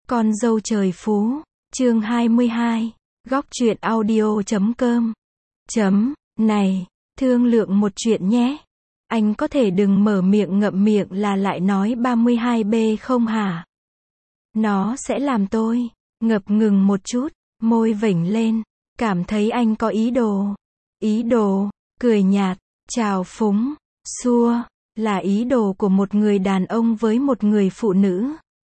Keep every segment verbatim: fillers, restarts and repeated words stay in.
Con dâu trời phú, chương hai mươi hai, góc truyện audio chấm com. Chấm, này, thương lượng một chuyện nhé. Anh có thể đừng mở miệng ngậm miệng là lại nói ba mươi hai B không hả? Nó sẽ làm tôi ngập ngừng một chút, môi vểnh lên, cảm thấy anh có ý đồ. Ý đồ, cười nhạt, trào phúng, xua, là ý đồ của một người đàn ông với một người phụ nữ.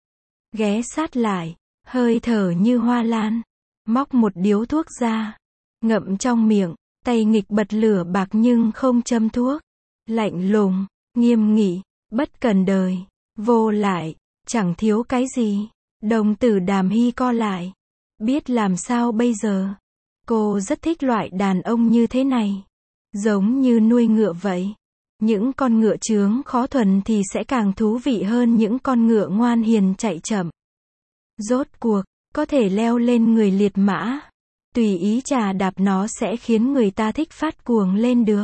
Ghé sát lại, hơi thở như hoa lan, móc một điếu thuốc ra, ngậm trong miệng, tay nghịch bật lửa bạc nhưng không châm thuốc. Lạnh lùng, nghiêm nghị, bất cần đời, vô lại, chẳng thiếu cái gì. Đồng tử Đàm Hy co lại. Biết làm sao bây giờ? Cô rất thích loại đàn ông như thế này. Giống như nuôi ngựa vậy. Những con ngựa chướng khó thuần thì sẽ càng thú vị hơn những con ngựa ngoan hiền chạy chậm. Rốt cuộc, có thể leo lên người liệt mã. Tùy ý chà đạp nó sẽ khiến người ta thích phát cuồng lên được.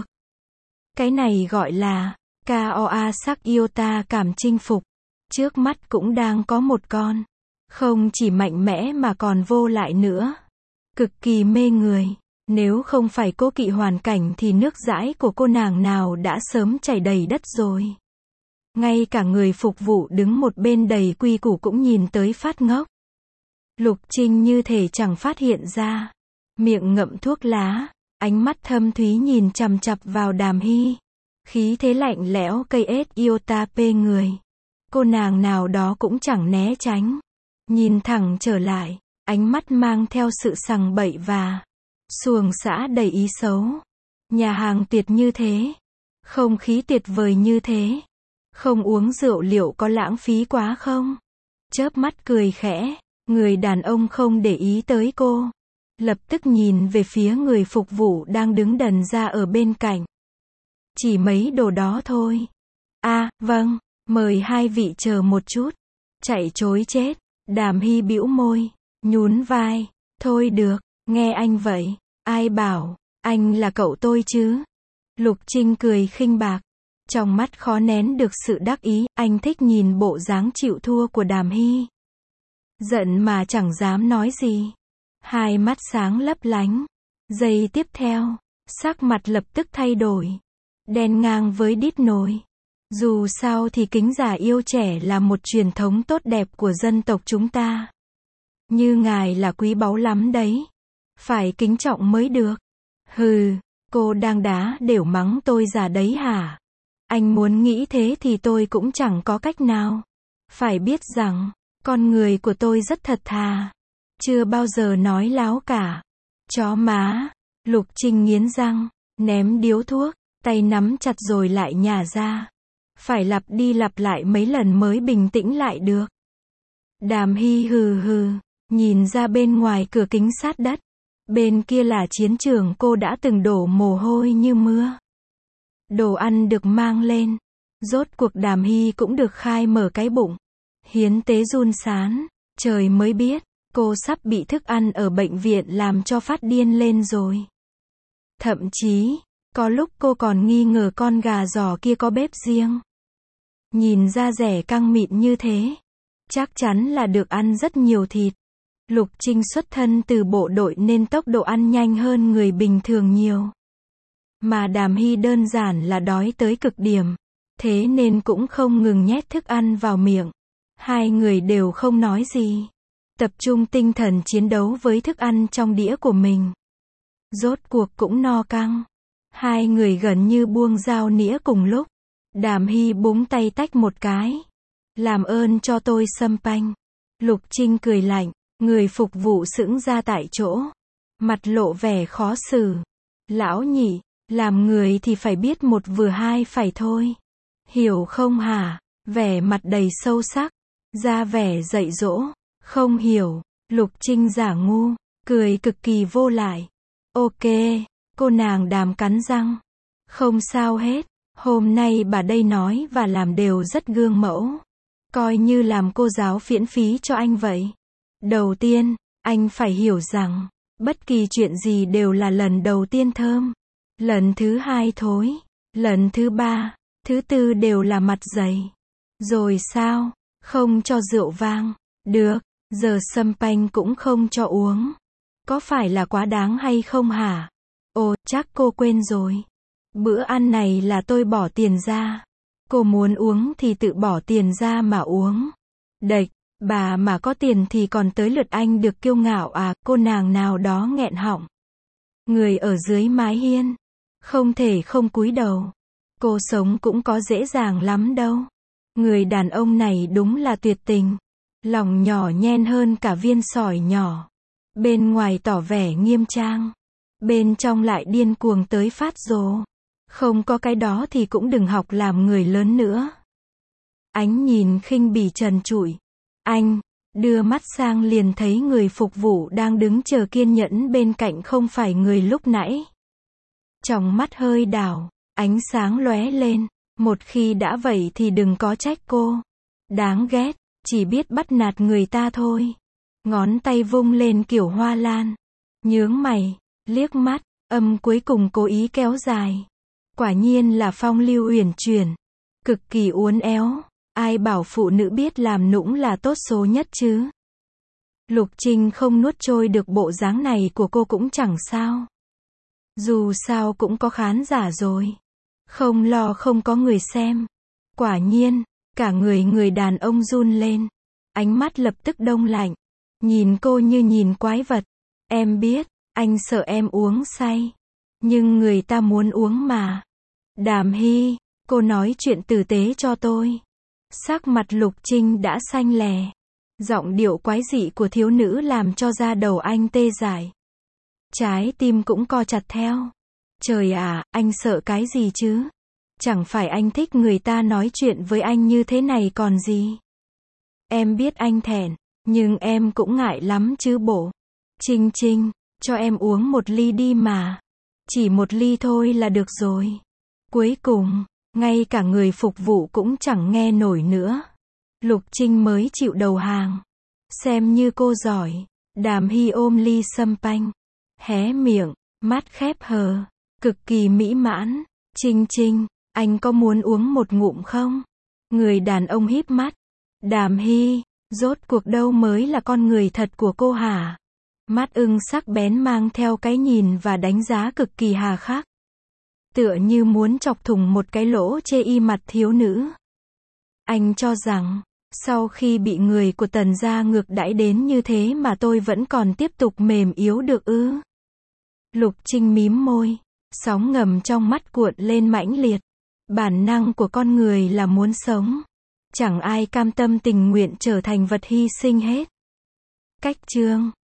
Cái này gọi là Koa sắc yêu ta cảm chinh phục. Trước mắt cũng đang có một con. Không chỉ mạnh mẽ mà còn vô lại nữa. Cực kỳ mê người. Nếu không phải cô kỵ hoàn cảnh thì nước dãi của cô nàng nào đã sớm chảy đầy đất rồi. Ngay cả người phục vụ đứng một bên đầy quy củ cũng nhìn tới phát ngốc. Lục Trinh như thể chẳng phát hiện ra. Miệng ngậm thuốc lá, ánh mắt thâm thúy nhìn chằm chằm vào Đàm Hy. Khí thế lạnh lẽo cây ết yêu ta pê người. Cô nàng nào đó cũng chẳng né tránh. Nhìn thẳng trở lại, ánh mắt mang theo sự sằng bậy và xuồng xã đầy ý xấu. Nhà hàng tuyệt như thế. Không khí tuyệt vời như thế. Không uống rượu liệu có lãng phí quá không? Chớp mắt cười khẽ, người đàn ông không để ý tới cô. Lập tức nhìn về phía người phục vụ đang đứng đần ra ở bên cạnh. Chỉ mấy đồ đó thôi. À, vâng, mời hai vị chờ một chút. Chạy chối chết. Đàm Hy bĩu môi, nhún vai. Thôi được, nghe anh vậy. Ai bảo, anh là cậu tôi chứ? Lục Trinh cười khinh bạc. Trong mắt khó nén được sự đắc ý, anh thích nhìn bộ dáng chịu thua của Đàm Hy. Giận mà chẳng dám nói gì. Hai mắt sáng lấp lánh. Giây tiếp theo, sắc mặt lập tức thay đổi. Đen ngang với đít nồi. Dù sao thì kính già yêu trẻ là một truyền thống tốt đẹp của dân tộc chúng ta. Như ngài là quý báu lắm đấy. Phải kính trọng mới được. Hừ, cô đang đá đều mắng tôi già đấy hả? Anh muốn nghĩ thế thì tôi cũng chẳng có cách nào. Phải biết rằng, con người của tôi rất thật thà. Chưa bao giờ nói láo cả. Chó má. Lục Trinh nghiến răng, ném điếu thuốc, tay nắm chặt rồi lại nhả ra. Phải lặp đi lặp lại mấy lần mới bình tĩnh lại được. Đàm Hy hừ hừ, nhìn ra bên ngoài cửa kính sát đất. Bên kia là chiến trường cô đã từng đổ mồ hôi như mưa. Đồ ăn được mang lên. Rốt cuộc Đàm Hy cũng được khai mở cái bụng. Hiến tế run sán. Trời mới biết, cô sắp bị thức ăn ở bệnh viện làm cho phát điên lên rồi. Thậm chí, có lúc cô còn nghi ngờ con gà giò kia có bếp riêng. Nhìn da rẻ căng mịn như thế, chắc chắn là được ăn rất nhiều thịt. Lục Trinh xuất thân từ bộ đội nên tốc độ ăn nhanh hơn người bình thường nhiều. Mà Đàm Hy đơn giản là đói tới cực điểm. Thế nên cũng không ngừng nhét thức ăn vào miệng. Hai người đều không nói gì. Tập trung tinh thần chiến đấu với thức ăn trong đĩa của mình. Rốt cuộc cũng no căng. Hai người gần như buông dao nĩa cùng lúc. Đàm Hy búng tay tách một cái. Làm ơn cho tôi sâm panh. Lục Trinh cười lạnh. Người phục vụ sững ra tại chỗ. Mặt lộ vẻ khó xử. Lão nhị, làm người thì phải biết một vừa hai phải thôi. Hiểu không hả? Vẻ mặt đầy sâu sắc. Ra vẻ dạy dỗ. Không hiểu. Lục Trinh giả ngu. Cười cực kỳ vô lại. Ok. Cô nàng Đàm cắn răng. Không sao hết. Hôm nay bà đây nói và làm đều rất gương mẫu. Coi như làm cô giáo miễn phí cho anh vậy. Đầu tiên, anh phải hiểu rằng, bất kỳ chuyện gì đều là lần đầu tiên thơm. Lần thứ hai thối. Lần thứ ba, thứ tư đều là mặt dày. Rồi sao? Không cho rượu vang. Được, Giờ sâm panh cũng không cho uống. Có phải là quá đáng hay không hả? Ồ, chắc cô quên rồi. Bữa ăn này là tôi bỏ tiền ra. Cô muốn uống thì tự bỏ tiền ra mà uống. Đệch, bà mà có tiền thì còn tới lượt anh được kiêu ngạo à, cô nàng nào đó nghẹn họng. Người ở dưới mái hiên, không thể không cúi đầu. Cô sống cũng có dễ dàng lắm đâu. Người đàn ông này đúng là tuyệt tình. Lòng nhỏ nhen hơn cả viên sỏi nhỏ. Bên ngoài tỏ vẻ nghiêm trang. Bên trong lại điên cuồng tới phát rồ. Không có cái đó thì cũng đừng học làm người lớn nữa. Ánh nhìn khinh bỉ trần trụi. Anh, đưa mắt sang liền thấy người phục vụ đang đứng chờ kiên nhẫn bên cạnh không phải người lúc nãy. Trong mắt hơi đảo, ánh sáng lóe lên. Một khi đã vậy thì đừng có trách cô. Đáng ghét, chỉ biết bắt nạt người ta thôi. Ngón tay vung lên kiểu hoa lan. Nhướng mày, liếc mắt, âm cuối cùng cố ý kéo dài. Quả nhiên là phong lưu uyển chuyển. Cực kỳ uốn éo. Ai bảo phụ nữ biết làm nũng là tốt số nhất chứ. Lục Trinh không nuốt trôi được bộ dáng này của cô cũng chẳng sao. Dù sao cũng có khán giả rồi. Không lo không có người xem. Quả nhiên, cả người người đàn ông run lên. Ánh mắt lập tức đông lạnh. Nhìn cô như nhìn quái vật. Em biết, anh sợ em uống say. Nhưng người ta muốn uống mà. Đàm Hy, cô nói chuyện tử tế cho tôi. Sắc mặt Lục Trinh đã xanh lè. Giọng điệu quái dị của thiếu nữ làm cho da đầu anh tê dại. Trái tim cũng co chặt theo. Trời ạ, anh sợ cái gì chứ? Chẳng phải anh thích người ta nói chuyện với anh như thế này còn gì? Em biết anh thẹn, nhưng em cũng ngại lắm chứ bộ. Trinh Trinh, cho em uống một ly đi mà. Chỉ một ly thôi là được rồi. Cuối cùng, ngay cả người phục vụ cũng chẳng nghe nổi nữa. Lục Trinh mới chịu đầu hàng. Xem như cô giỏi. Đàm Hy ôm ly sâm panh. Hé miệng, mắt khép hờ. Cực kỳ mỹ mãn. Trinh Trinh, anh có muốn uống một ngụm không? Người đàn ông híp mắt. Đàm Hy, rốt cuộc đâu mới là con người thật của cô hả? Mắt ưng sắc bén mang theo cái nhìn và đánh giá cực kỳ hà khắc. Tựa như muốn chọc thủng một cái lỗ chê y mặt thiếu nữ. Anh cho rằng, sau khi bị người của Tần gia ngược đãi đến như thế mà tôi vẫn còn tiếp tục mềm yếu được ư? Lục Trinh mím môi, sóng ngầm trong mắt cuộn lên mãnh liệt. Bản năng của con người là muốn sống. Chẳng ai cam tâm tình nguyện trở thành vật hy sinh hết. Cách chương